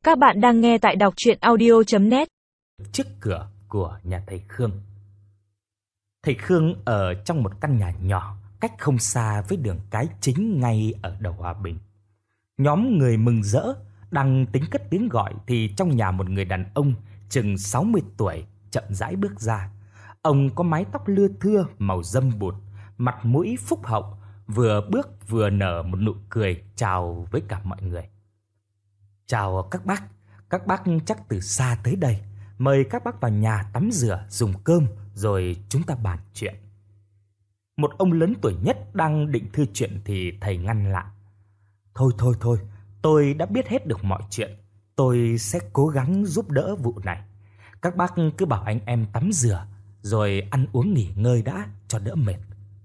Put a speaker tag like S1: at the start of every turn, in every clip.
S1: Các bạn đang nghe tại đọc truyện audio.net.
S2: Trước cửa của nhà thầy Khương. Thầy Khương ở trong một căn nhà nhỏ, cách không xa với đường cái chính ngay ở đầu Hòa Bình. Nhóm người mừng rỡ đang tính cất tiếng gọi thì trong nhà một người đàn ông chừng 60 tuổi chậm rãi bước ra. Ông có mái tóc lưa thưa màu râm bụt, mặt mũi phúc hậu, vừa bước vừa nở một nụ cười chào với cả mọi người. "Chào các bác chắc từ xa tới đây. Mời các bác vào nhà tắm rửa, dùng cơm rồi chúng ta bàn chuyện." Một ông lớn tuổi nhất đang định thưa chuyện thì thầy ngăn lại. Thôi, tôi đã biết hết được mọi chuyện. Tôi sẽ cố gắng giúp đỡ vụ này. Các bác cứ bảo anh em tắm rửa rồi ăn uống nghỉ ngơi đã cho đỡ mệt."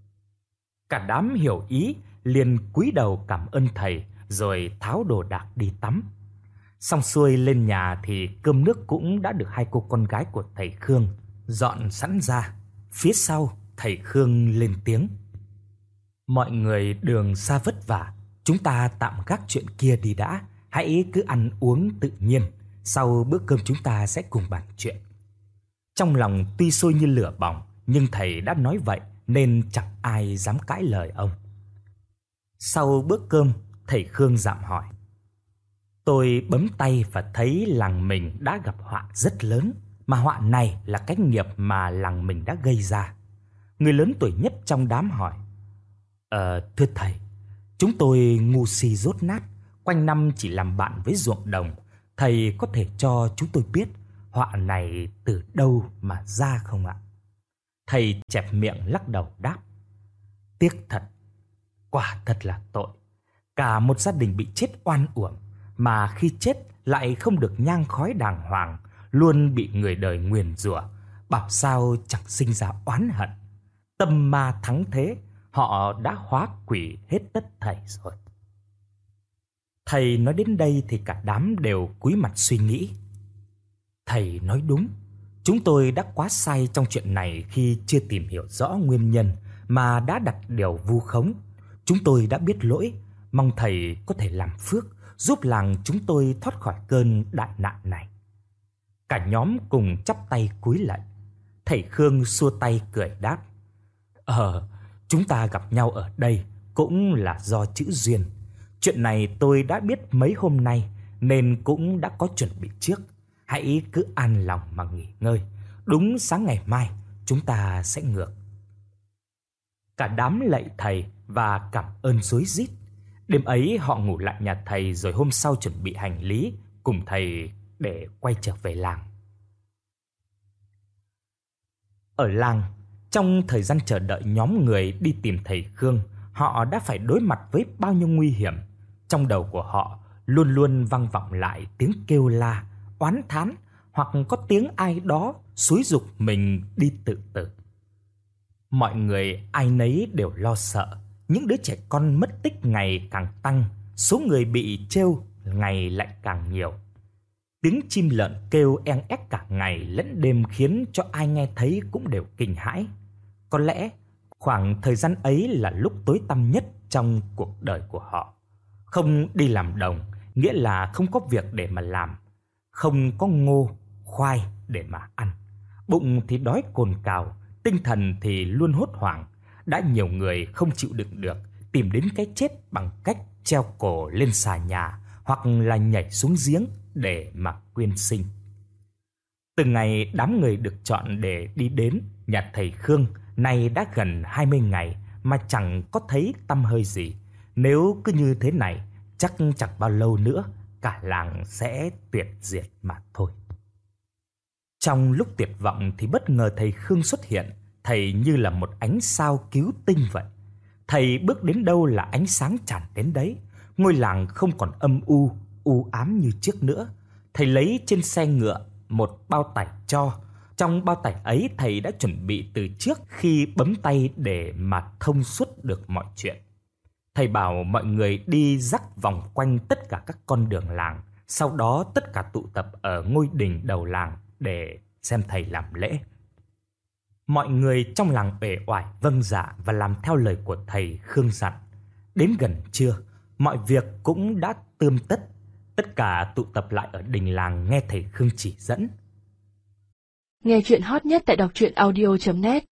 S2: Cả đám hiểu ý liền cúi đầu cảm ơn thầy rồi tháo đồ đạc đi tắm. Xong xuôi lên nhà thì cơm nước cũng đã được hai cô con gái của thầy Khương dọn sẵn ra. Phía sau thầy Khương lên tiếng: "Mọi người đường xa vất vả, chúng ta tạm gác chuyện kia đi đã. Hãy cứ ăn uống tự nhiên, sau bữa cơm chúng ta sẽ cùng bàn chuyện." Trong lòng tuy sôi như lửa bỏng, nhưng thầy đã nói vậy nên chẳng ai dám cãi lời ông. Sau bữa cơm, thầy Khương dạm hỏi: "Tôi bấm tay và thấy làng mình đã gặp họa rất lớn, mà họa này là cái nghiệp mà làng mình đã gây ra." Người lớn tuổi nhất trong đám hỏi: Thưa thầy, chúng tôi ngu si dốt nát, quanh năm chỉ làm bạn với ruộng đồng. Thầy có thể cho chúng tôi biết họa này từ đâu mà ra không ạ?" Thầy chẹp miệng lắc đầu đáp: "Tiếc thật, quả thật là tội. Cả một gia đình bị chết oan uổng, mà khi chết lại không được nhang khói đàng hoàng, luôn bị người đời nguyền rủa, bảo sao chẳng sinh ra oán hận. Tâm ma thắng thế, họ đã hóa quỷ hết tất thảy rồi." Thầy nói đến đây thì cả đám đều cúi mặt suy nghĩ. Thầy nói đúng, chúng tôi đã quá sai trong chuyện này khi chưa tìm hiểu rõ nguyên nhân mà đã đặt điều vu khống. Chúng tôi đã biết lỗi, mong thầy có thể làm phước giúp làng chúng tôi thoát khỏi cơn đại nạn này. Cả nhóm cùng chắp tay cúi lạy. Thầy Khương xua tay cười đáp: Chúng ta gặp nhau ở đây cũng là do chữ duyên. Chuyện này tôi đã biết mấy hôm nay nên cũng đã có chuẩn bị trước. Hãy cứ an lòng mà nghỉ ngơi. Đúng sáng ngày mai chúng ta sẽ ngược." Cả đám lạy thầy và cảm ơn rối rít. Đêm ấy họ ngủ lại nhà thầy rồi hôm sau chuẩn bị hành lý cùng thầy để quay trở về làng. Ở làng, trong thời gian chờ đợi nhóm người đi tìm thầy Khương, họ đã phải đối mặt với bao nhiêu nguy hiểm. Trong đầu của họ luôn luôn vang vọng lại tiếng kêu la, oán thán, hoặc có tiếng ai đó xúi giục mình đi tự tử. Mọi người ai nấy đều lo sợ. Những đứa trẻ con mất tích ngày càng tăng, số người bị trêu ngày lại càng nhiều. Tiếng chim lợn kêu eng ép cả ngày lẫn đêm khiến cho ai nghe thấy cũng đều kinh hãi. Có lẽ khoảng thời gian ấy là lúc tối tăm nhất trong cuộc đời của họ. Không đi làm đồng nghĩa là không có việc để mà làm, không có ngô, khoai để mà ăn. Bụng thì đói cồn cào, tinh thần thì luôn hốt hoảng. Đã nhiều người không chịu đựng được, tìm đến cái chết bằng cách treo cổ lên xà nhà hoặc là nhảy xuống giếng để mà quyên sinh. Từ ngày đám người được chọn để đi đến nhà thầy Khương này đã gần 20 ngày mà chẳng có thấy tăm hơi gì. Nếu cứ như thế này, chắc chẳng bao lâu nữa cả làng sẽ tuyệt diệt mà thôi. Trong lúc tuyệt vọng thì bất ngờ thầy Khương xuất hiện. Thầy như là một ánh sao cứu tinh vậy. Thầy bước đến đâu là ánh sáng tràn đến đấy. Ngôi làng không còn âm u ám như trước nữa. Thầy lấy trên xe ngựa một bao tải tro. Trong bao tải ấy thầy đã chuẩn bị từ trước khi bấm tay để mà thông suốt được mọi chuyện. Thầy bảo mọi người đi dắt vòng quanh tất cả các con đường làng. Sau đó tất cả tụ tập ở ngôi đình đầu làng để xem thầy làm lễ. Mọi người trong làng uể oải vâng dạ và làm theo lời của thầy Khương dặn. Đến gần trưa, mọi việc cũng đã tươm tất. Tất cả tụ tập lại ở đình làng nghe thầy Khương chỉ dẫn.
S3: Nghe chuyện hot nhất tại đọc truyện audio.net